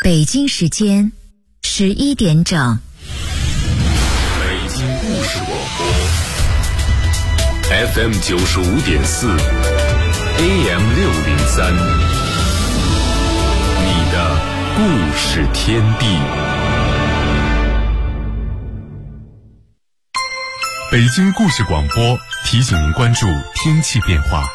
北京时间11点整。 北京故事广播 FM 95.4 AM 603，你的故事天地。北京故事广播提醒您关注天气变化。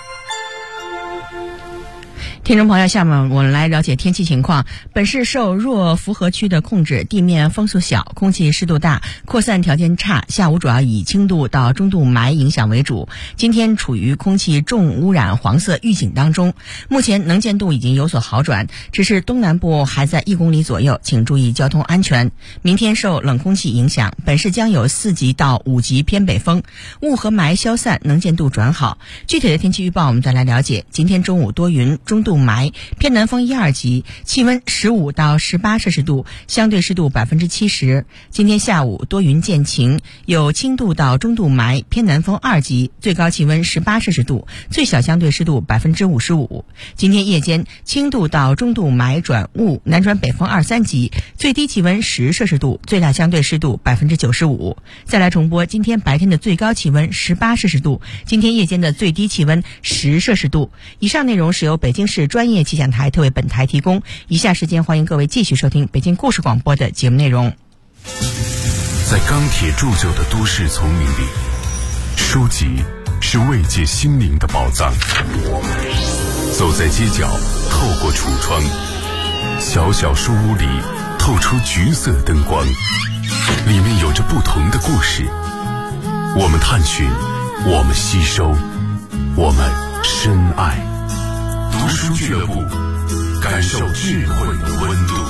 听众朋友，下面我们来了解天气情况。本市受弱符合区的控制，地面风速小，空气湿度大，扩散条件差。下午主要以轻度到中度霾影响为主。今天处于空气重污染黄色预警当中，目前能见度已经有所好转，只是东南部还在1公里左右，请注意交通安全。明天受冷空气影响，本市将有4级到5级偏北风，雾和霾消散，能见度转好。具体的天气预报我们再来了解。今天中午多云，中度霾，偏南风1、2级，气温15到18摄氏度，相对湿度70%。今天下午多云见晴，有轻度到中度霾，偏南风2级，最高气温18摄氏度，最小相对湿度55%。今天夜间轻度到中度霾转雾，南转北风2、3级，最低气温10摄氏度，最大相对湿度95%。再来重播今天白天的最高气温18摄氏度，今天夜间的最低气温10摄氏度。以上内容是由北京市专业气象台特为本台提供。以下时间欢迎各位继续收听北京故事广播的节目内容。 在钢铁铸就的都市丛林里，书籍是慰藉心灵的宝藏。走在街角，透过橱窗，小小书屋里透出橘色灯光，里面有着不同的故事。我们探寻，我们吸收，我们深爱。读书俱乐部，感受智慧的温度。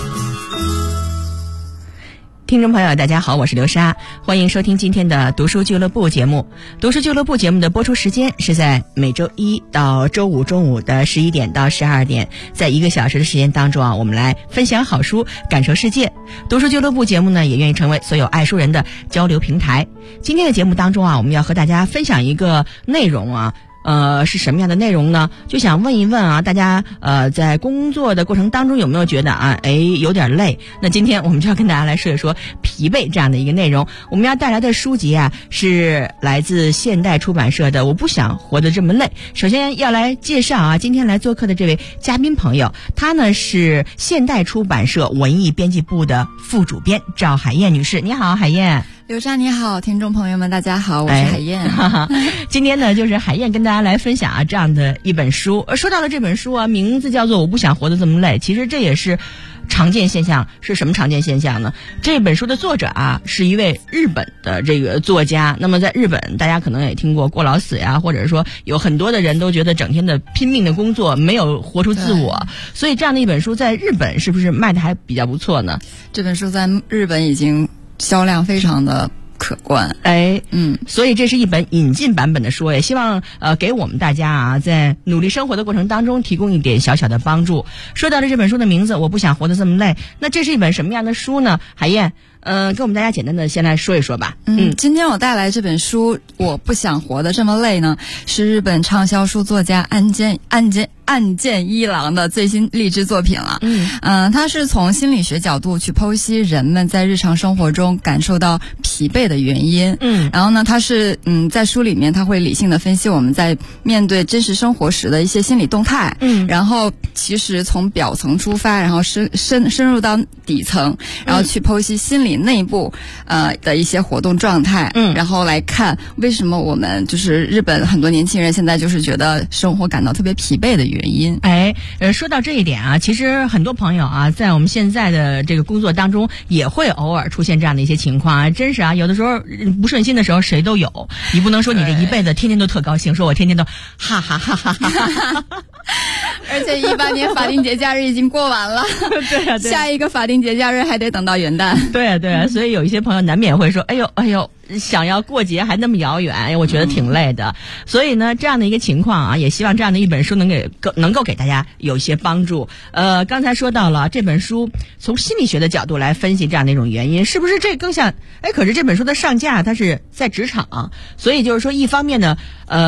听众朋友大家好，我是刘莎，欢迎收听今天的读书俱乐部节目。读书俱乐部节目的播出时间是在每周一到周五中午的11点到12点，在1个小时的时间当中我们来分享好书，感受世界。读书俱乐部节目呢，也愿意成为所有爱书人的交流平台。今天的节目当中我们要和大家分享一个内容是什么样的内容呢？就想问一问大家在工作的过程当中有没有觉得有点累？那今天我们就要跟大家来说一说疲惫这样的一个内容。我们要带来的书籍是来自现代出版社的《我不想活得这么累》。首先要来介绍今天来做客的这位嘉宾朋友，他呢是现代出版社文艺编辑部的副主编赵海燕女士。你好，海燕。 刘莎你好，听众朋友们大家好，我是海燕。 今天呢就是海燕跟大家来分享这样的一本书。说到了这本书名字叫做《我不想活得这么累》，其实这也是常见现象。是什么常见现象呢？这本书的作者是一位日本的这个作家。那么在日本大家可能也听过过劳死或者说有很多的人都觉得整天的拼命的工作没有活出自我，所以这样的一本书在日本是不是卖的还比较不错呢？ 这本书在日本已经销量非常的可观。 所以这是一本引进版本的书，也希望给我们大家在努力生活的过程当中提供一点小小的帮助。说到了这本书的名字，我不想活得这么累，那这是一本什么样的书呢？海燕跟我们大家简单的先来说一说吧。 今天我带来这本书《我不想活得这么累》呢，是日本畅销书作家岸见一郎的最新励志作品了。他是从心理学角度去剖析人们在日常生活中感受到疲惫的原因。然后呢，他是在书里面他会理性的分析我们在面对真实生活时的一些心理动态。然后其实从表层出发，然后深入到底层，然后去剖析心理内部的一些活动状态。然后来看为什么我们就是日本很多年轻人现在就是觉得生活感到特别疲惫的原因。 说到这一点其实很多朋友在我们现在的这个工作当中也会偶尔出现这样的一些情况真是有的时候不顺心的时候谁都有，你不能说你这一辈子天天都特高兴，说我天天都哈哈哈哈哈哈而且18年法定节假日已经过完了对下一个法定节假日还得等到元旦。 对所以有一些朋友难免会说哎呦想要过节还那么遥远，我觉得挺累的。所以呢这样的一个情况也希望这样的一本书能够给大家有一些帮助。刚才说到了这本书从心理学的角度来分析这样的一种原因，是不是这更像可是这本书的上架它是在职场，所以就是说一方面呢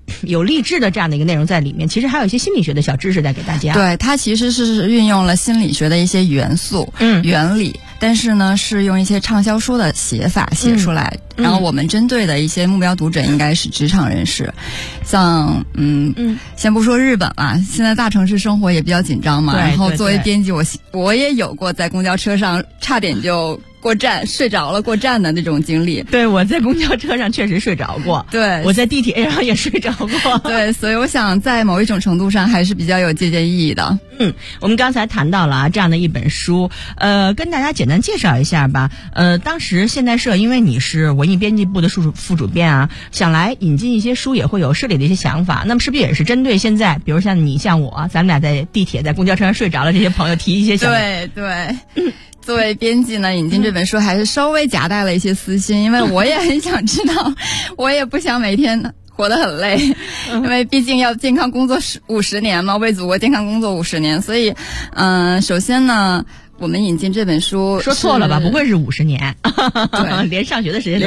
有励志的这样的一个内容在里面，其实还有一些心理学的小知识带给大家。 对，它其实是运用了心理学的一些元素、原理，但是呢是用一些畅销书的写法写出来。然后我们针对的一些目标读者应该是职场人士，像先不说日本啦，现在大城市生活也比较紧张嘛。然后作为编辑，我也有过在公交车上差点就过站睡着了过站的那种经历。 对，我在公交车上确实睡着过。 对， 我在地铁上也睡着过。 对，所以我想在某一种程度上还是比较有借鉴意义的。 我们刚才谈到了这样的一本书，跟大家简单介绍一下吧。当时现代社因为你是文艺编辑部的副主编啊，想来引进一些书也会有设立的一些想法，那么是不是也是针对现在比如像你像我咱们俩在地铁在公交车上睡着了这些朋友提一些想法？ 对。作为编辑呢，引进这本书还是稍微夹带了一些私心，因为我也很想知道，我也不想每天活得很累，因为毕竟要健康工作50年嘛，为祖国健康工作50年，所以首先呢，我们引进这本书说错了吧？不会是50年？ 对， 连上学的时间，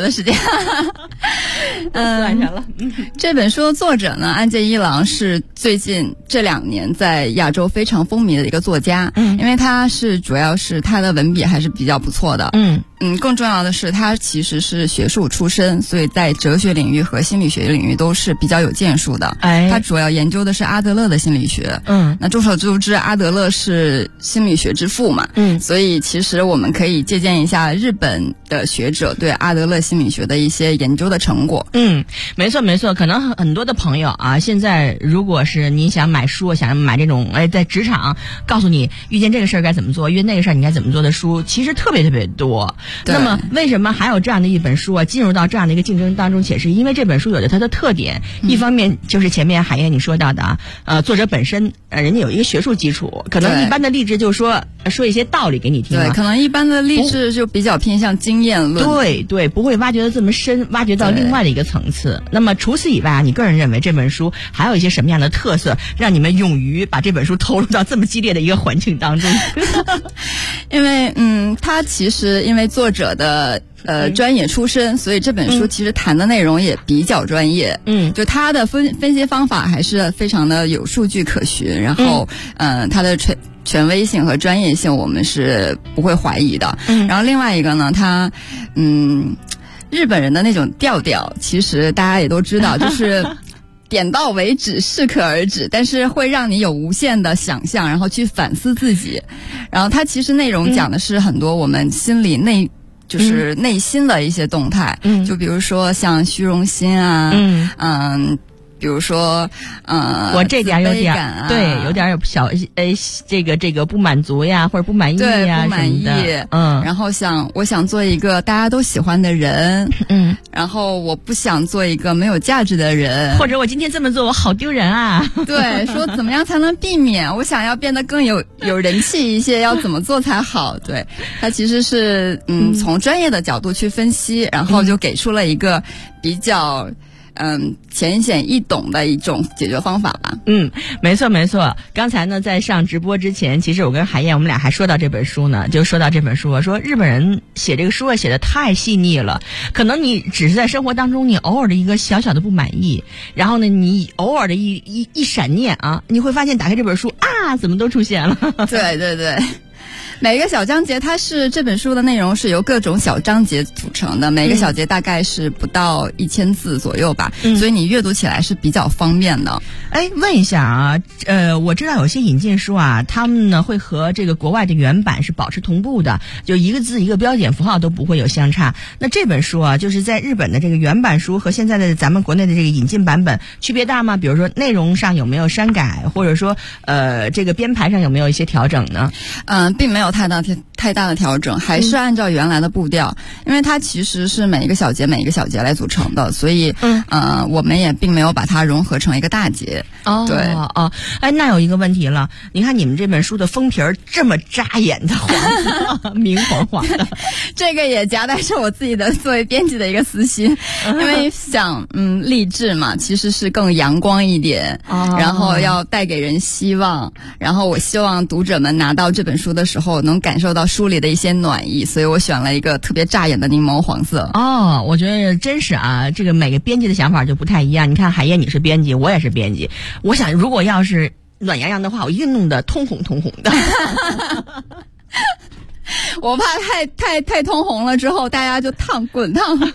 算上了。 这本书的作者呢，岸见一郎是最近这2年在亚洲非常风靡的一个作家。因为他主要是他的文笔还是比较不错的。更重要的是他其实是学术出身，所以在哲学领域和心理学领域都是比较有建树的。他主要研究的是阿德勒的心理学。那众所周知，阿德勒是心理学之父嘛。所以其实我们可以借鉴一下日本的学者对阿德勒心理学的一些研究的成果。 没错，可能很多的朋友啊，现在如果是你想买书，想买这种在职场告诉你遇见这个事儿该怎么做，遇见那个事儿你该怎么做的书，其实特别多。那么为什么还有这样的一本书啊，进入到这样的一个竞争当中，且是因为这本书有着它的特点。一方面就是前面海燕你说到的作者本身人家有一个学术基础，可能一般的励志就是说一些道理给你听。 对，可能一般的励志就比较偏向经验论。 对，不会挖掘的这么深，挖掘到另外的一个层次。那么除此以外，你个人认为这本书还有一些什么样的特色，让你们勇于把这本书投入到这么激烈的一个环境当中？ 因为他其实因为作者的专业出身，所以这本书其实谈的内容也比较专业。就他的分析方法还是非常的有数据可循，然后他的权威性和专业性我们是不会怀疑的。然后另外一个呢，他日本人的那种调调，其实大家也都知道，就是点到为止，适可而止，但是会让你有无限的想象，然后去反思自己。然后它其实内容讲的是很多我们心里就是内心的一些动态。就比如说像虚荣心啊，比如说我这点有点对，有点小这个不满足呀，或者不满意呀， 不满意。然后我想做一个大家都喜欢的人。然后我不想做一个没有价值的人， 或者我今天这么做我好丢人啊。 对，说怎么样才能避免？我想要变得更有人气一些，要怎么做才好？对，它其实是从专业的角度去分析，然后就给出了一个比较浅显易懂的一种解决方法吧。 没错。刚才呢，在上直播之前，其实我跟海燕我们俩还说到这本书呢，就说到这本书，说日本人写这个书写的太细腻了。可能你只是在生活当中，你偶尔的一个小小的不满意，然后呢，你偶尔的一闪念啊，你会发现打开这本书啊，怎么都出现了。 对。每个小章节这本书的内容是由各种小章节组成的，每个小节大概是不到1000字左右吧，所以你阅读起来是比较方便的。 问一下啊，我知道有些引进书啊，他们呢会和这个国外的原版是保持同步的，就一个字一个标点符号都不会有相差。那这本书啊，就是在日本的这个原版书和现在的咱们国内的这个引进版本区别大吗？比如说内容上有没有删改，或者说这个编排上有没有一些调整呢？ 并没有太大的调整，还是按照原来的步调。因为它其实是每一个小节来组成的，所以我们也并没有把它融合成一个大节。对。 那有一个问题了，你看你们这本书的封皮这么扎眼的黄色，明黄黄的， 这个也夹带着我自己的作为编辑的一个私心。因为想励志嘛，其实是更阳光一点，然后要带给人希望，然后我希望读者们拿到这本书的时候后能感受到书里的一些暖意，所以我选了一个特别扎眼的柠檬黄色。 哦，我觉得真是啊，这个每个编辑的想法就不太一样。你看海燕你是编辑，我也是编辑，我想如果要是暖洋洋的话，我一定弄得通红通红的。 我怕太通红了之后，大家就滚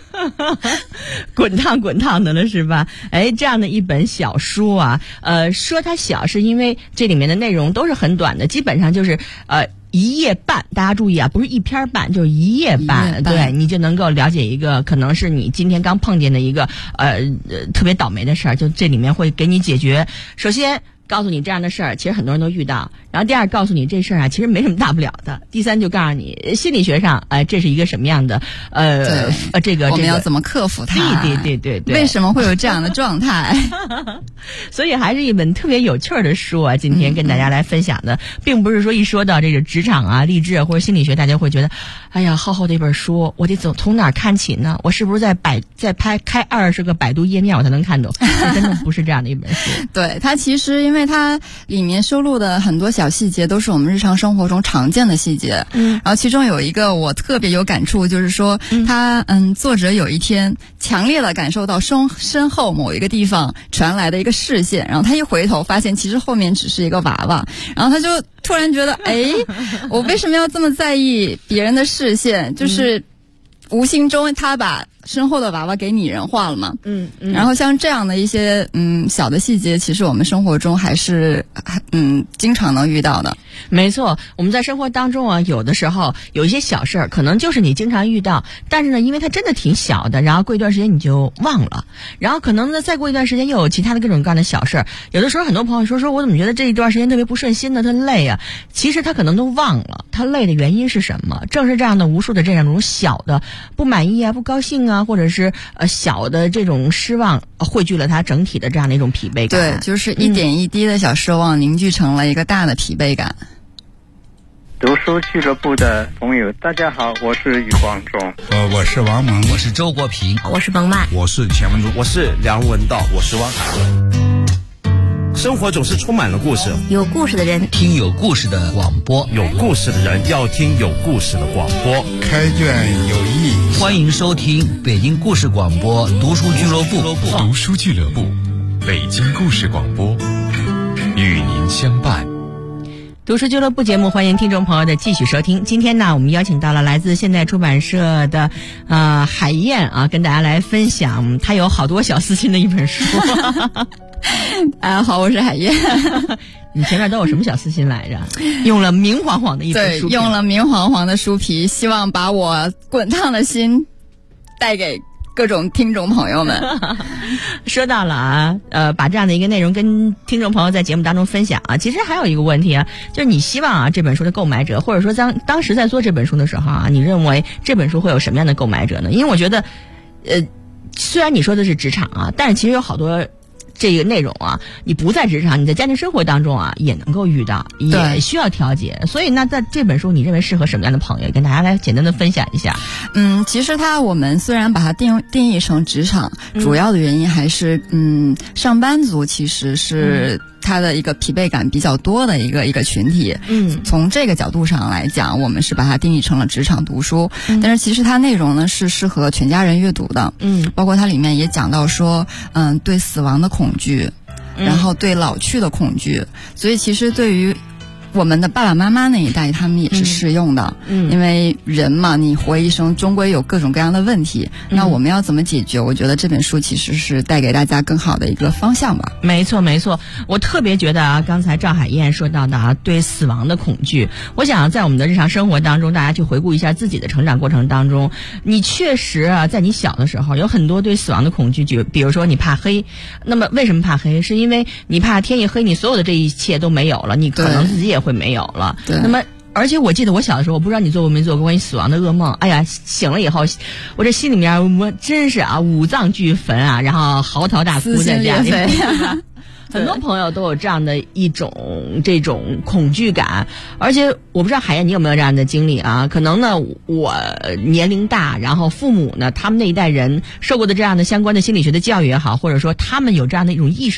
烫的了，是吧？哎，这样的一本小书啊，说它小是因为这里面的内容都是很短的，基本上就是一页半，大家注意啊，不是一篇半，就是一页半，对，你就能够了解一个可能是你今天刚碰见的一个特别倒霉的事儿，就这里面会给你解决。首先告诉你这样的事儿，其实很多人都遇到。然后第二，告诉你这事儿啊，其实没什么大不了的。第三，就告诉你心理学上，这是一个什么样的这个我们要怎么克服它？ 对， 为什么会有这样的状态？ 所以还是一本特别有趣的书啊！今天跟大家来分享的，并不是说一说到这个职场啊、励志或者心理学，大家会觉得，哎呀，厚厚的一本书，我得从哪儿看起呢？我是不是在开20个百度页面我才能看懂？真的不是这样的一本书。 对，它其实因为它里面收录的很多小细节都是我们日常生活中常见的细节，然后其中有一个我特别有感触，就是说作者有一天强烈的感受到身后某一个地方传来的一个视线，然后他一回头发现其实后面只是一个娃娃，然后他就突然觉得，我为什么要这么在意别人的视线？就是无形中他把身后的娃娃给拟人化了嘛。然后像这样的一些小的细节，其实我们生活中还是经常能遇到的。 没错，我们在生活当中啊，有的时候有一些小事儿，可能就是你经常遇到，但是呢，因为它真的挺小的，然后过一段时间你就忘了，然后可能呢再过一段时间又有其他的各种各样的小事儿。有的时候很多朋友说我怎么觉得这一段时间特别不顺心呢？他累啊，其实他可能都忘了他累的原因是什么。正是这样的无数的这样种小的不满意啊、不高兴啊，或者是小的这种失望，汇聚了他整体的这样的一种疲惫感。 对，就是一点一滴的小失望凝聚成了一个大的疲惫感。 读书俱乐部的朋友，大家好，我是余光中。 我是王蒙， 我是周国平， 我是彭曼， 我是钱文忠， 我是梁文道，我是汪涵。生活总是充满了故事， 有故事的人听有故事的广播， 有故事的人要听有故事的广播。 开卷有益， 欢迎收听北京故事广播读书俱乐部。 读书俱乐部，北京故事广播，与您相伴。 读书俱乐部节目，欢迎听众朋友的继续收听。今天呢，我们邀请到了来自现代出版社的海燕啊，跟大家来分享她有好多小私心的一本书。 好，我是海燕。 你前面都有什么小私心来着？用了明晃晃的一本书皮， 对，用了明晃晃的书皮，希望把我滚烫的心带给各种听众朋友们。 说到了啊，把这样的一个内容跟听众朋友在节目当中分享啊，其实还有一个问题啊，就是你希望啊这本书的购买者，或者说当时在做这本书的时候啊，你认为这本书会有什么样的购买者呢？因为我觉得，虽然你说的是职场啊，但是其实有好多这个内容啊，你不在职场，你在家庭生活当中啊，也能够遇到，也需要调节。所以呢，在这本书，你认为适合什么样的朋友？跟大家来简单的分享一下。 其实我们虽然把它定义成职场，主要的原因还是上班族其实是他的一个疲惫感比较多的一个群体。从这个角度上来讲，我们是把它定义成了职场读书。但是其实它内容呢是适合全家人阅读的。包括它里面也讲到说，对死亡的恐惧，然后对老去的恐惧，所以其实对于我们的爸爸妈妈那一代，他们也是适用的。因为人嘛，你活一生终归有各种各样的问题，那我们要怎么解决？我觉得这本书其实是带给大家更好的一个方向吧。 没错，我特别觉得啊，刚才赵海燕说到的啊，对死亡的恐惧，我想在我们的日常生活当中，大家去回顾一下自己的成长过程当中，你确实啊，在你小的时候有很多对死亡的恐惧，比如说你怕黑。那么为什么怕黑？是因为你怕天一黑，你所有的这一切都没有了，你可能自己也会没有了。那么而且我记得我小的时候，我不知道你做过没做过关于死亡的噩梦。哎呀，醒了以后，我这心里面我真是啊五脏俱焚啊，然后嚎啕大哭在家里。很多朋友都有这样的一种这种恐惧感，而且我不知道海燕你有没有这样的经历啊？可能呢，我年龄大，然后父母呢，他们那一代人受过的这样的相关的心理学的教育也好，或者说他们有这样的一种意识都比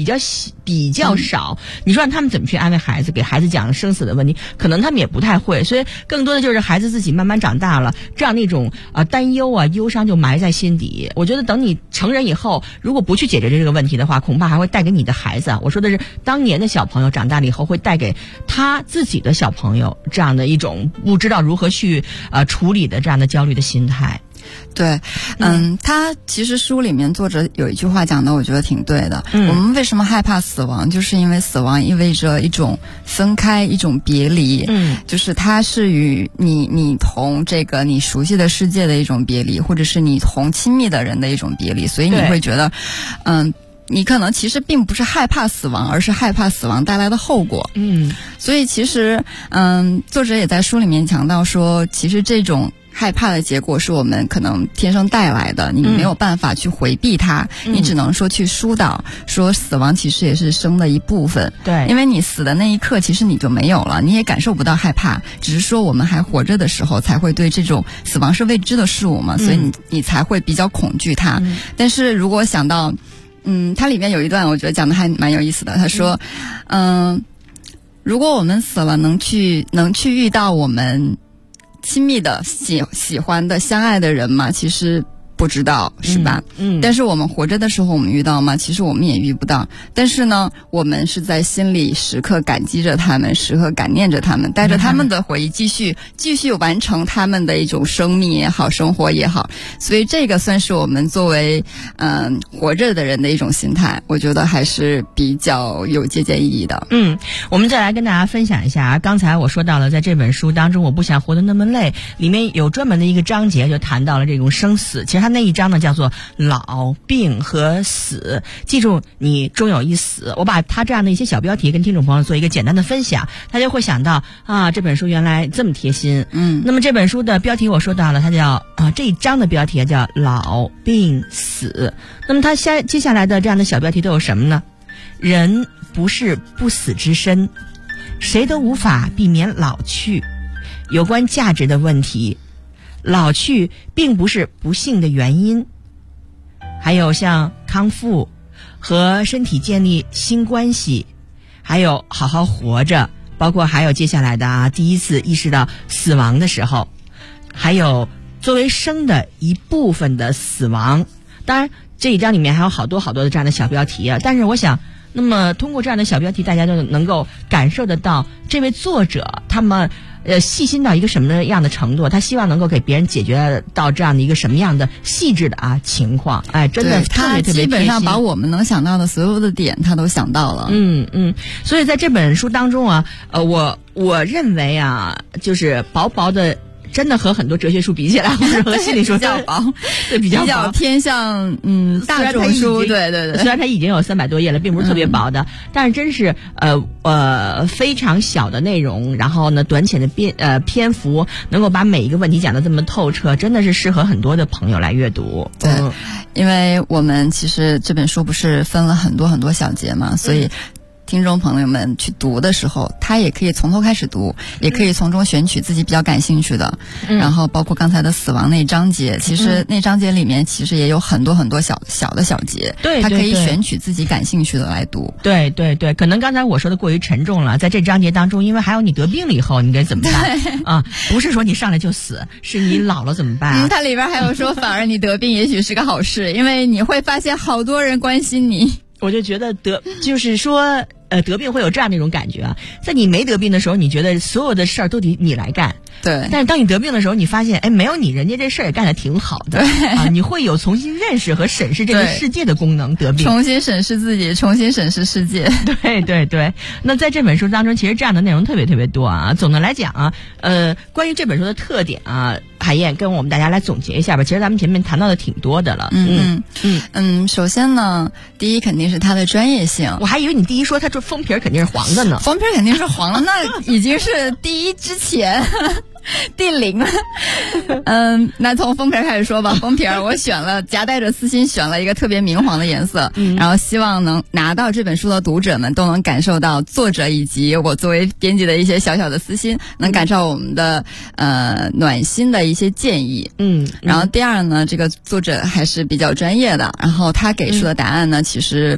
比较少。你说让他们怎么去安慰孩子，给孩子讲生死的问题，可能他们也不太会。所以更多的就是孩子自己慢慢长大了，这样的一种担忧啊、忧伤就埋在心底。我觉得等你成人以后，如果不去解决这个问题的话，恐怕还会带给你的孩子啊，我说的是当年的小朋友长大了以后，会带给他自己的小朋友这样的一种不知道如何去处理的这样的焦虑的心态。 对，他其实书里面作者有一句话讲的，我觉得挺对的。我们为什么害怕死亡，就是因为死亡意味着一种分开，一种别离。就是它是与你同这个你熟悉的世界的一种别离，或者是你同亲密的人的一种别离，所以你会觉得，你可能其实并不是害怕死亡，而是害怕死亡带来的后果。所以其实，作者也在书里面强调说，其实这种害怕的结果是我们可能天生带来的，你没有办法去回避它，你只能说去疏导，说死亡其实也是生的一部分。 对， 因为你死的那一刻，其实你就没有了，你也感受不到害怕，只是说我们还活着的时候，才会对这种死亡是未知的事物嘛，所以你才会比较恐惧它。但是如果想到，它里面有一段我觉得讲的还蛮有意思的，他说，如果我们死了，能去遇到我们亲密的喜欢的相爱的人嘛，其实不知道，是吧？但是我们活着的时候我们遇到吗？其实我们也遇不到。但是呢，我们是在心里时刻感激着他们，时刻感念着他们，带着他们的回忆继续完成他们的一种生命也好，生活也好。所以这个算是我们作为活着的人的一种心态，我觉得还是比较有借鉴意义的。 我们再来跟大家分享一下，刚才我说到了，在这本书当中，我不想活得那么累，里面有专门的一个章节就谈到了这种生死。其实它那一章呢叫做老、病和死，记住你终有一死。我把它这样的一些小标题跟听众朋友做一个简单的分享，大家会想到啊，这本书原来这么贴心。那么这本书的标题我说到了，它叫这一章的标题叫老、病、死。那么它接下来的这样的小标题都有什么呢？人不是不死之身，谁都无法避免老去，有关价值的问题，老去并不是不幸的原因，还有像康复和身体建立新关系，还有好好活着，包括还有接下来的第一次意识到死亡的时候，还有作为生的一部分的死亡。当然这一章里面还有好多好多的这样的小标题啊，但是我想那么通过这样的小标题，大家就能够感受得到这位作者他们细心到一个什么样的程度，他希望能够给别人解决到这样的一个什么样的细致的情况。真的特别特别贴心，他基本上把我们能想到的所有的点他都想到了。 所以在这本书当中我认为就是薄薄的，真的和很多哲学书比起来，或者和心理书比较薄， 对，比较偏向大众书，对。 虽然它已经有300多页了，并不是特别薄的，但是真是非常小的内容，然后呢短浅的篇幅，能够把每一个问题讲得这么透彻，真的是适合很多的朋友来阅读。 对，因为我们其实这本书不是分了很多很多小节嘛，所以听众朋友们去读的时候，他也可以从头开始读，也可以从中选取自己比较感兴趣的。然后包括刚才的死亡那章节，其实那章节里面其实也有很多很多小的小节， 对， 他可以选取自己感兴趣的来读。 对对对，可能刚才我说的过于沉重了，在这章节当中，因为还有你得病了以后你该怎么办不是说你上来就死，是你老了怎么办它里边还有说反而你得病也许是个好事，因为你会发现好多人关心你。 我就觉得就是说得病会有这样的一种感觉在你没得病的时候，你觉得所有的事儿都得你来干。 对， 但是当你得病的时候，你发现没有你，人家这事儿也干得挺好的你会有重新认识和审视这个世界的功能。得病， 重新审视自己，重新审视世界。 对对对。那在这本书当中，其实这样的内容特别特别多总的来讲关于这本书的特点海燕跟我们大家来总结一下吧。其实咱们前面谈到的挺多的了。 首先呢，第一肯定是它的专业性。 我还以为你第一说它这封皮肯定是黄的呢。 封皮肯定是黄的，那已经是第一之前第0了。那从封皮开始说吧。封皮我选了夹带着私心选了一个特别明黄的颜色，然后希望能拿到这本书的读者们都能感受到作者以及我作为编辑的一些小小的私心，能感受我们的暖心的一些建议。然后第二呢，这个作者还是比较专业的，然后他给出的答案呢其实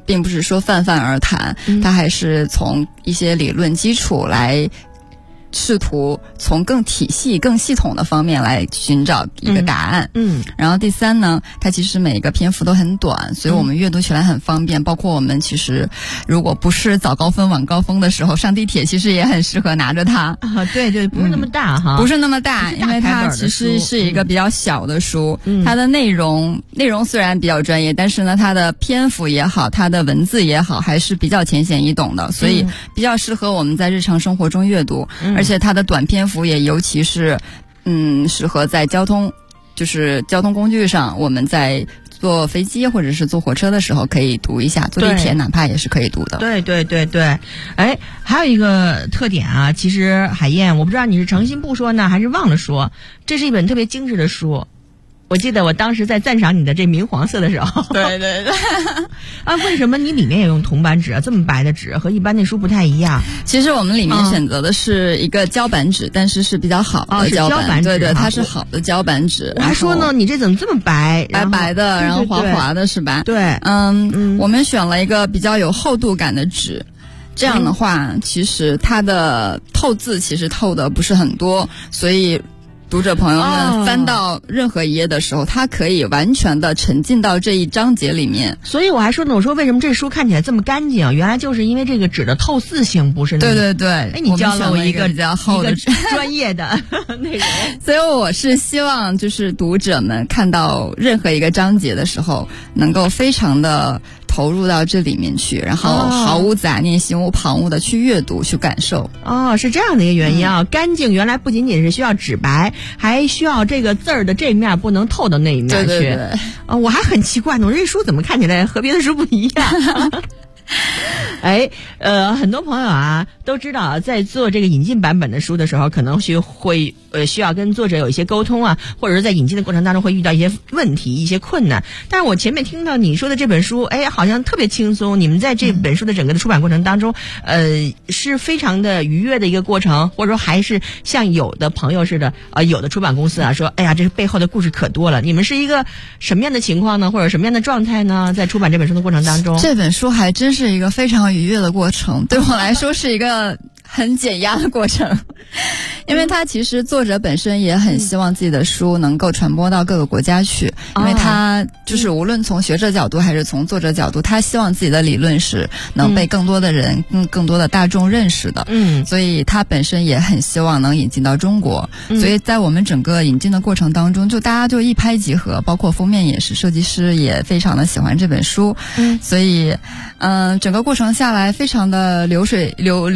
并不是说泛泛而谈，它还是从一些理论基础来试图从更体系、更系统的方面来寻找一个答案。然后第三呢，它其实每一个篇幅都很短，所以我们阅读起来很方便。包括我们其实如果不是早高峰、晚高峰的时候上地铁，其实也很适合拿着它。 对对，不是那么大哈， 不是那么大，因为它其实是一个比较小的书。它的内容虽然比较专业，但是呢，它的篇幅也好，它的文字也好，还是比较浅显易懂的，所以比较适合我们在日常生活中阅读。而且它的短篇幅也尤其是适合在交通工具上，我们在坐飞机或者是坐火车的时候可以读一下，坐地铁哪怕也是可以读的。 对对对对，哎，还有一个特点啊，其实海燕，我不知道你是诚心不说呢，还是忘了说，这是一本特别精致的书。我记得我当时在赞赏你的这明黄色的时候， 对对对， 啊，为什么你里面也用铜版纸啊？这么白的纸和一般那书不太一样。 其实我们里面选择的是一个胶板纸，但是是比较好的胶板，对对，它是好的胶板纸。 我还说呢，你这怎么这么白， 白白的，然后滑滑的是吧？ 对， 我们选了一个比较有厚度感的纸。这样的话，其实它的透字其实透的不是很多，所以读者朋友们翻到任何一页的时候，他可以完全的沉浸到这一章节里面。 所以我还说呢，我说为什么这书看起来这么干净？原来就是因为这个纸的透刺性不是那么。 对对对， 哎，你教了我一个比较厚的专业的内容。 所以我是希望就是读者们看到任何一个章节的时候，能够非常的投入到这里面去，然后毫无杂念、心无旁骛的去阅读、去感受。 哦，是这样的一个原因啊！干净原来不仅仅是需要纸白，还需要这个字儿的这一面不能透到那一面去。 对对对。 我还很奇怪呢，我这书怎么看起来和别的书不一样？哎，很多朋友啊都知道，在做这个引进版本的书的时候，可能会需要跟作者有一些沟通啊，或者是在引进的过程当中会遇到一些问题、一些困难。但是我前面听到你说的这本书，哎，好像特别轻松。你们在这本书的整个的出版过程当中，是非常的愉悦的一个过程，或者说还是像有的朋友似的，有的出版公司啊说，哎呀，这背后的故事可多了。你们是一个什么样的情况呢？或者什么样的状态呢？在出版这本书的过程当中， 这本书还真是一个非常愉悦的过程，对我来说是一个很减压的过程，因为他其实作者本身也很希望自己的书能够传播到各个国家去，因为他就是无论从学者角度还是从作者角度，他希望自己的理论是能被更多的人、更多的大众认识的。所以他本身也很希望能引进到中国。所以在我们整个引进的过程当中，就大家就一拍即合，包括封面也是，设计师也非常的喜欢这本书。所以整个过程下来非常的流畅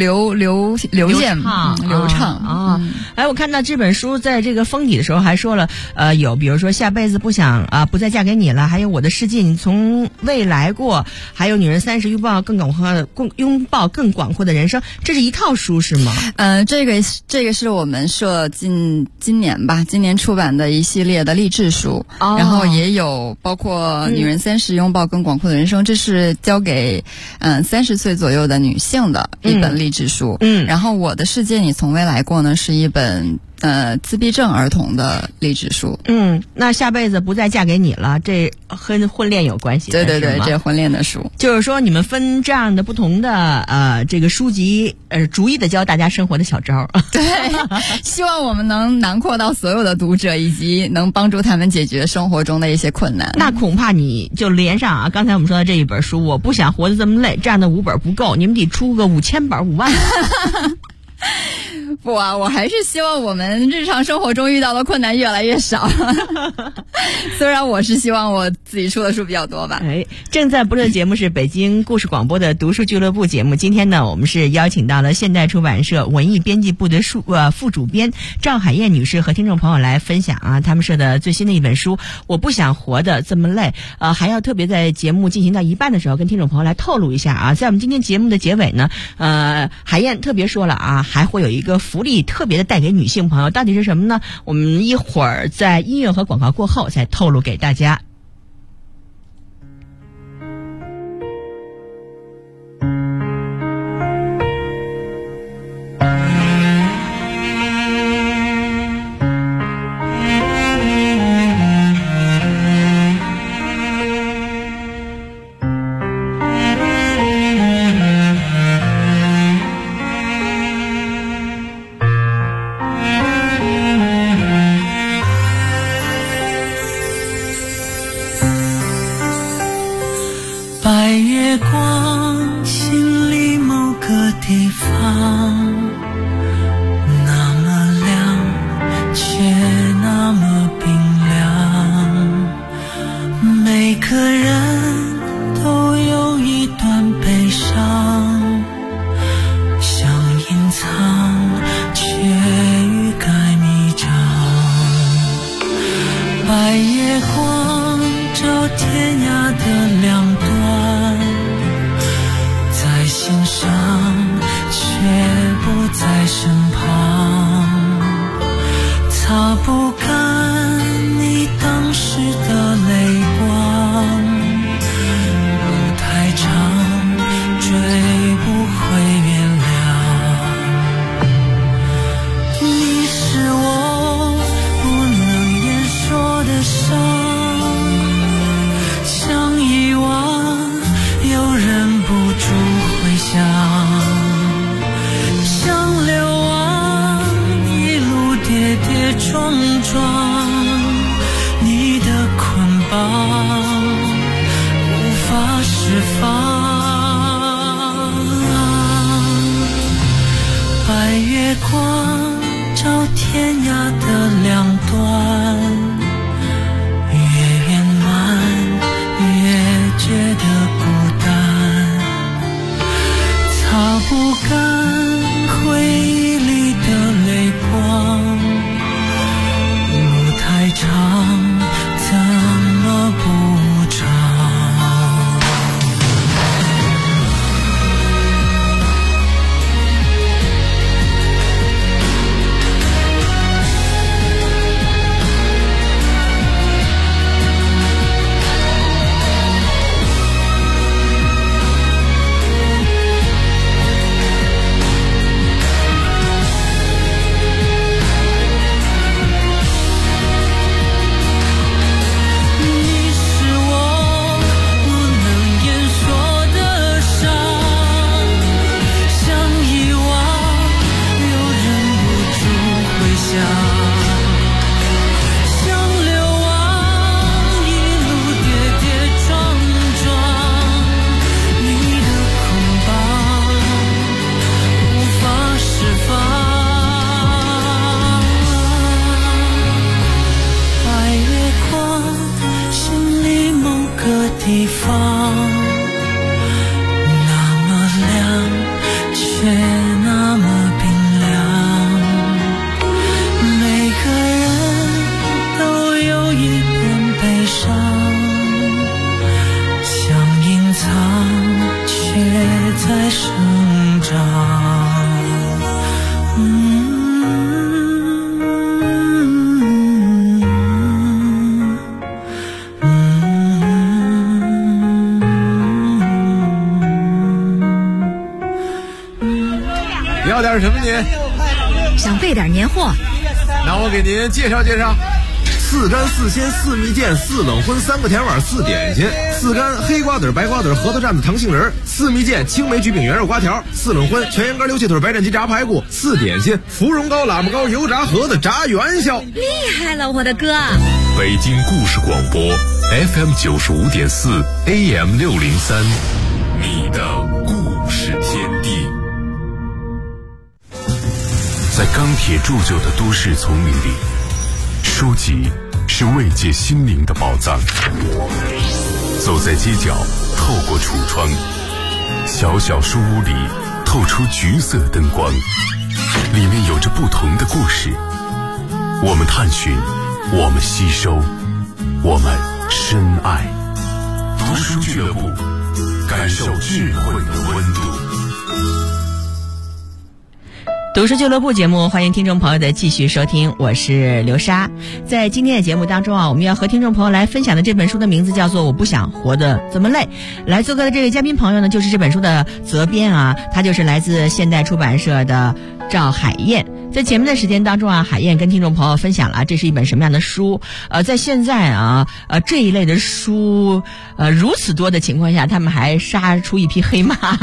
啊！哎，我看到这本书在这个封底的时候还说了，有比如说下辈子不再嫁给你了，还有我的世界你从未来过，还有女人30拥抱更广阔的人生，这是一套书是吗？ 这个是我们社今年出版的一系列的励志书，然后也有包括女人30拥抱更广阔的人生，这是交给30岁左右的女性的一本励志书。然后我的世界你从未来过呢，是一本自闭症儿童的励志书。 那下辈子不再嫁给你了，这和婚恋有关系？ 对对对，这婚恋的书。 就是说你们分这样的不同的这个书籍，逐一的教大家生活的小招。 对，希望我们能囊括到所有的读者，以及能帮助他们解决生活中的一些困难。 那恐怕你就连上啊，刚才我们说的这一本书，我不想活得这么累，这样的5本不够，你们得出个5000本、5万本。 不啊，我还是希望我们日常生活中遇到的困难越来越少。虽然我是希望我自己出的书比较多吧。 正在播出的节目是北京故事广播的读书俱乐部节目。今天呢，我们是邀请到了现代出版社文艺编辑部的副主编赵海燕女士和听众朋友来分享啊，他们社的最新的一本书《我不想活得这么累》。还要特别在节目进行到一半的时候，跟听众朋友来透露一下啊，在我们今天节目的结尾呢，海燕特别说了啊，还会有一个福利特别的带给女性朋友，到底是什么呢？我们一会儿在音乐和广告过后再透露给大家。 地方，那么亮，却那么冰凉。每个人都有一段悲伤，想隐藏，却欲盖弥彰。白月光照天涯的两端，在心上却不在身旁，擦不干你当时的泪光，路太长追不回原谅。你是我不能言说的伤，想遗忘又忍不住回想，想流亡一路跌跌撞撞，你的捆绑无法释放。白月光照天涯的两端，越圆满越觉得孤单，擦不干回忆里的泪光，路太长怎么不长。地方那么亮，却那么冰凉。每个人都有一段悲伤，想隐藏，却在生长。 要点什么您？ 想备点年货。 那我给您介绍介绍。4干4鲜4蜜饯4冷荤3个甜碗4点心，4干黑瓜子白瓜子核桃蘸子糖杏仁，4蜜饯青梅焗饼圆肉瓜条，4冷荤全羊肝溜气腿白斩鸡炸排骨，4点心芙蓉糕喇嘛糕油炸盒子炸元宵。 厉害了，我的哥！ 北京故事广播 FM 95.4 AM 603，你的故事天地。在钢铁铸就的都市丛林里，书籍是慰藉心灵的宝藏。走在街角，透过橱窗，小小书屋里透出橘色灯光，里面有着不同的故事。我们探寻，我们吸收，我们深爱。读书俱乐部，感受智慧的温度。 读书俱乐部节目，欢迎听众朋友的继续收听，我是刘莎。在今天的节目当中啊，我们要和听众朋友来分享的这本书的名字叫做《我不想活得这么累》。来做客的这位嘉宾朋友呢，就是这本书的责编啊，他就是来自现代出版社的赵海燕。在前面的时间当中啊，海燕跟听众朋友分享了这是一本什么样的书。在现在啊，这一类的书如此多的情况下，他们还杀出一匹黑马。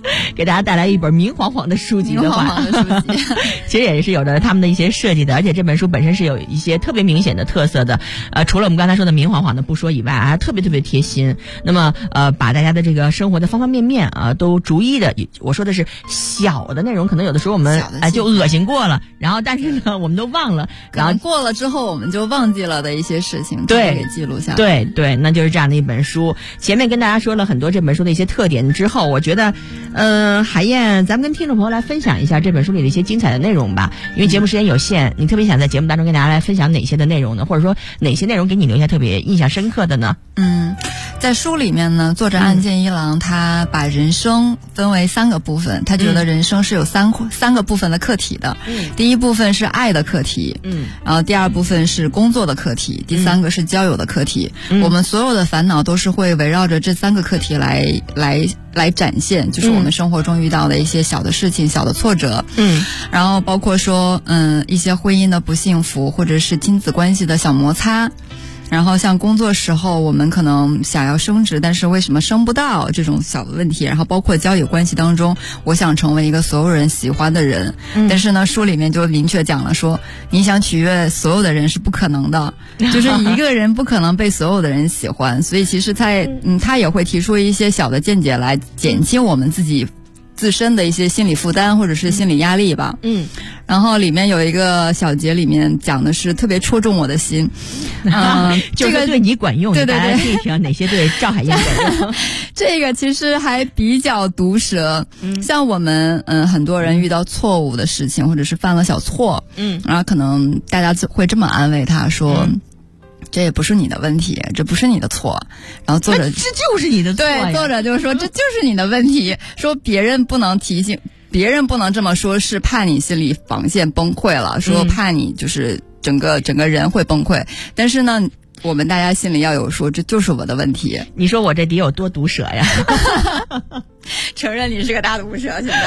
给大家带来一本明晃晃的书籍的话， 明晃晃的书籍其实也是有着他们的一些设计的，而且这本书本身是有一些特别明显的特色的。除了我们刚才说的明晃晃的不说以外，还特别特别贴心。那么把大家的这个生活的方方面面都逐一的，我说的是小的内容，可能有的时候我们就恶心过了，然后但是呢我们都忘了，然后过了之后我们就忘记了的一些事情， 对， 给记录下来。 对对，那就是这样的一本书。前面跟大家说了很多这本书的一些特点之后，我觉得海燕，咱们跟听众朋友来分享一下这本书里的一些精彩的内容吧。因为节目时间有限，你特别想在节目当中跟大家来分享哪些的内容呢？或者说哪些内容给你留下特别印象深刻的呢？ 在书里面呢，作者岸见一郎他把人生分为3个部分，他觉得人生是有三个部分的课题的。第一部分是爱的课题，然后第二部分是工作的课题，第3个是交友的课题。我们所有的烦恼都是会围绕着这3个课题来展现，就是我们生活中遇到的一些小的事情、小的挫折。然后包括说一些婚姻的不幸福，或者是亲子关系的小摩擦。然后像工作时候我们可能想要升职，但是为什么升不到，这种小的问题。然后包括交友关系当中，我想成为一个所有人喜欢的人，但是呢书里面就明确讲了说，你想取悦所有的人是不可能的，就是一个人不可能被所有的人喜欢。所以其实他也会提出一些小的见解来减轻我们自身的一些心理负担或者是心理压力吧。然后里面有一个小节，里面讲的是特别戳中我的心。 这个对你管用， 对对对， 大家听一听哪些对赵海燕管用。 这个其实还比较毒舌。像我们很多人遇到错误的事情，或者是犯了小错，然后可能大家会这么安慰他说，这也不是你的问题，这不是你的错。然后作者这就是你的错呀。 对，作者就说这就是你的问题，说别人不能提醒，别人不能这么说，是怕你心理防线崩溃了，说怕你就是整个人会崩溃。但是呢，我们大家心里要有说，这就是我的问题。 你说我这得有多毒舌呀？ 承认你是个大毒舌，现在。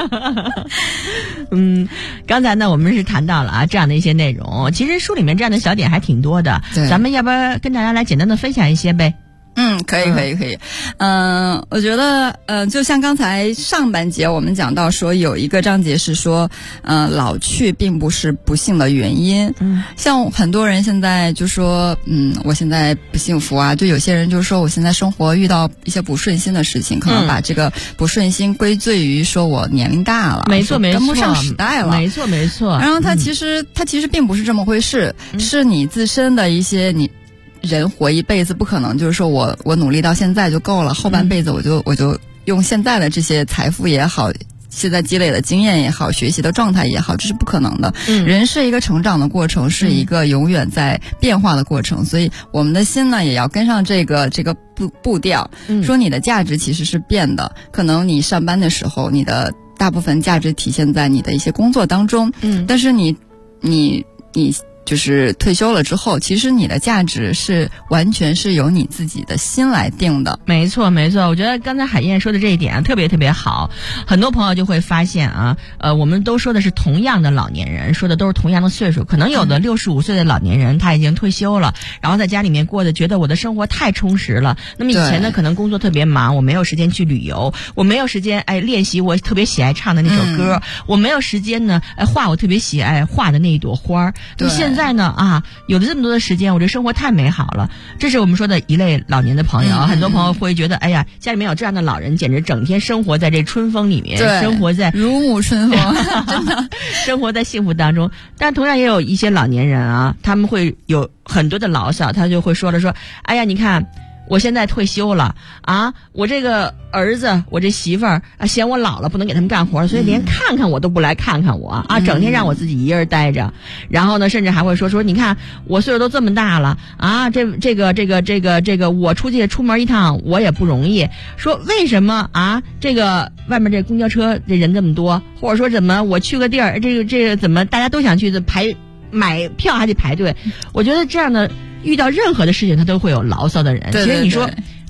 刚才呢我们是谈到了这样的一些内容，其实书里面这样的小点还挺多的，咱们要不要跟大家来简单的分享一些呗？ 可以。我觉得就像刚才上半节我们讲到说，有一个章节是说老去并不是不幸的原因。像很多人现在就说我现在不幸福啊，就有些人就说我现在生活遇到一些不顺心的事情，可能把这个不顺心归罪于说我年龄大了， 没错， 跟不上时代了， 没错。 然后他其实并不是这么回事，是你自身的一些人活一辈子不可能就是说我努力到现在就够了，后半辈子我就用现在的这些财富也好，现在积累的经验也好，学习的状态也好，这是不可能的。人是一个成长的过程，是一个永远在变化的过程，所以我们的心呢也要跟上这个步调。说你的价值其实是变的，可能你上班的时候你的大部分价值体现在你的一些工作当中，但是你就是退休了之后，其实你的价值是完全是由你自己的心来定的。 没错，我觉得刚才海燕说的这一点特别特别好。很多朋友就会发现我们都说的是同样的老年人，说的都是同样的岁数，可能有的65岁的老年人他已经退休了，然后在家里面过得觉得我的生活太充实了。那么以前呢可能工作特别忙，我没有时间去旅游，我没有时间练习我特别喜爱唱的那首歌，我没有时间呢画我特别喜爱画的那一朵花。那现在呢有了这么多的时间，我这生活太美好了。这是我们说的一类老年的朋友。很多朋友会觉得，哎呀，家里面有这样的老人，简直整天生活在这春风里面，生活在如沐春风，真的生活在幸福当中。但同样也有一些老年人他们会有很多的牢骚，他就会说了说，哎呀，你看我现在退休了我这个儿子，我这媳妇儿嫌我老了不能给他们干活，所以连看看我都不来看看我整天让我自己一人待着。然后呢甚至还会说你看我岁数都这么大了这个我出门一趟我也不容易，说为什么这个外面这公交车这人这么多，或者说怎么我去个地儿这个怎么大家都想去买票还得排队。我觉得这样的遇到任何的事情他都会有牢骚的人。其实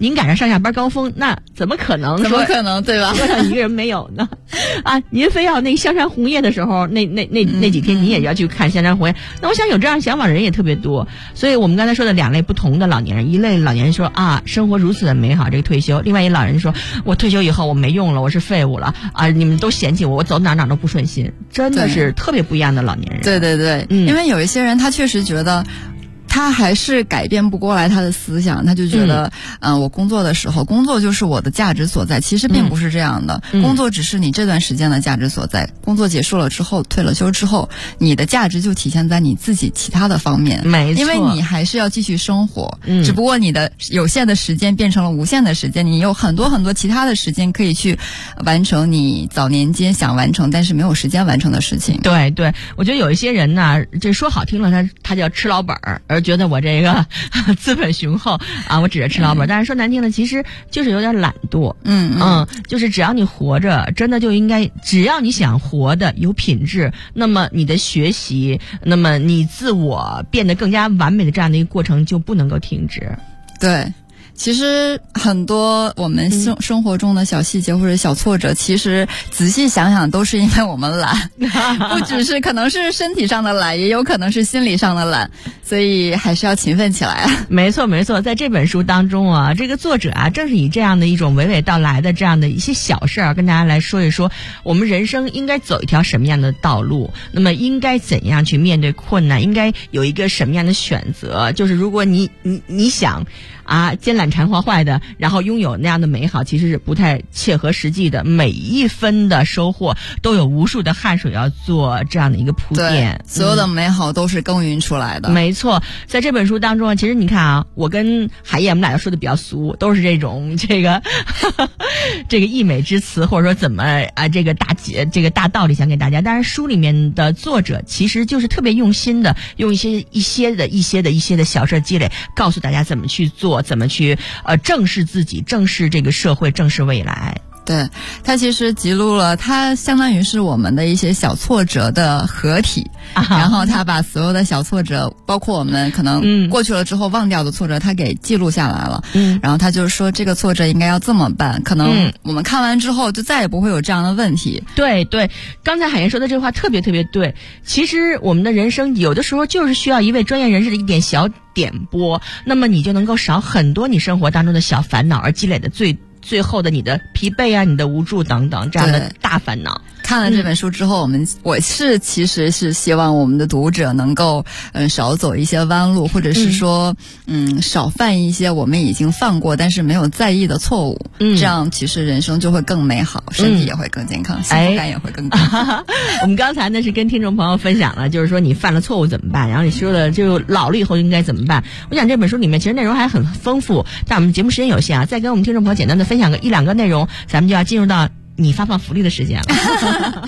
您赶上上下班高峰，那怎么可能？ 怎么可能，对吧？ 车上一个人没有呢？啊，您非要那香山红叶的时候，那几天您也要去看香山红叶。那我想有这样想法的人也特别多，所以我们刚才说的两类不同的老年人，一类老年人说啊，生活如此的美好，这个退休；另外一老人说，我退休以后我没用了，我是废物了啊，你们都嫌弃我，我走哪都不顺心，真的是特别不一样的老年人。 对对对，因为有一些人他确实觉得他还是改变不过来他的思想，他就觉得我工作的时候，工作就是我的价值所在，其实并不是这样的，工作只是你这段时间的价值所在，工作结束了之后，退了休之后，你的价值就体现在你自己其他的方面。 没错， 因为你还是要继续生活，只不过你的有限的时间变成了无限的时间，你有很多很多其他的时间可以去完成你早年间想完成但是没有时间完成的事情。 对对，我觉得有一些人呢，这说好听了他叫吃老本儿，而觉得我这个资本雄厚啊，我指着吃老本，但是说难听了，其实就是有点懒惰。就是只要你活着，真的就应该，只要你想活的有品质，那么你的学习，那么你自我变得更加完美的这样的一个过程就不能够停止。 对。其实很多我们生活中的小细节或者小挫折，其实仔细想想都是因为我们懒，不只是可能是身体上的懒，也有可能是心理上的懒，所以还是要勤奋起来啊。 没错没错，在这本书当中啊，这个作者啊正是以这样的一种娓娓道来的这样的一些小事儿，跟大家来说一说我们人生应该走一条什么样的道路，那么应该怎样去面对困难，应该有一个什么样的选择，就是如果你想啊，艰懒馋坏坏的，然后拥有那样的美好，其实是不太切合实际的。每一分的收获都有无数的汗水要做这样的一个铺垫， 所有的美好都是耕耘出来的。 没错，在这本书当中，其实你看啊，我跟海燕我们俩说的比较俗，都是这种这个溢美之词，或者说怎么啊这个大道理想给大家。但是书里面的作者其实就是特别用心的，用一些的小事积累，告诉大家怎么去做。怎么去正视自己，正视这个社会，正视未来。 对，它其实记录了，它相当于是我们的一些小挫折的合体，然后他把所有的小挫折，包括我们可能过去了之后忘掉的挫折，他给记录下来了。然后他就说这个挫折应该要这么办，可能我们看完之后就再也不会有这样的问题。 对对，刚才海燕说的这话特别特别对。其实我们的人生有的时候就是需要一位专业人士的一点小点拨，那么你就能够少很多你生活当中的小烦恼，而积累的最后的你的疲惫啊，你的无助等等这样的大烦恼。 看了这本书之后，我其实是希望我们的读者能够少走一些弯路，或者是说少犯一些我们已经犯过但是没有在意的错误。这样其实人生就会更美好，身体也会更健康，幸福感也会更高。 我们刚才呢是跟听众朋友分享了，就是说你犯了错误怎么办，然后你说的就老了以后应该怎么办。我想这本书里面其实内容还很丰富，但我们节目时间有限啊，再跟我们听众朋友简单的分享个一两个内容，咱们就要进入到你发放福利的时间了。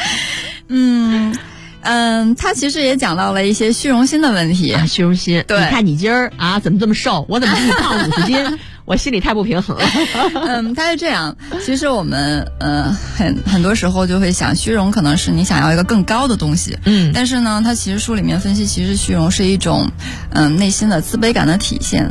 他其实也讲到了一些虚荣心的问题。 虚荣心， 对， 你看你今儿啊怎么这么瘦，我怎么比你胖50斤，我心里太不平衡了。 他是这样，其实我们很多时候就会想，虚荣可能是你想要一个更高的东西。但是呢，他其实书里面分析，其实虚荣是一种内心的自卑感的体现。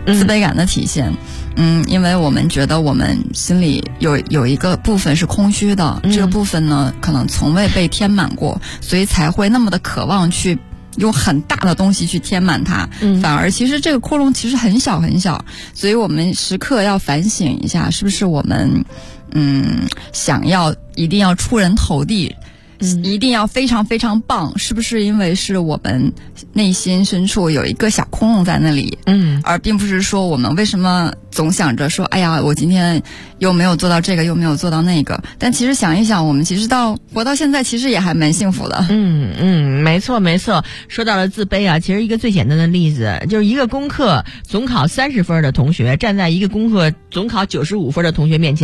因为我们觉得我们心里有一个部分是空虚的，这个部分呢可能从未被填满过，所以才会那么的渴望去用很大的东西去填满它。反而其实这个窟窿其实很小很小，所以我们时刻要反省一下，是不是我们想要一定要出人头地，一定要非常非常棒，是不是因为是我们内心深处有一个小窟窿在那里，而并不是说我们为什么总想着说，哎呀，我今天又没有做到这个，又没有做到那个。但其实想一想，我们其实活到现在，其实也还蛮幸福的。 没错没错。说到了自卑啊，其实一个最简单的例子，就是一个功课总考30分的同学，站在一个功课总考95分的同学面前。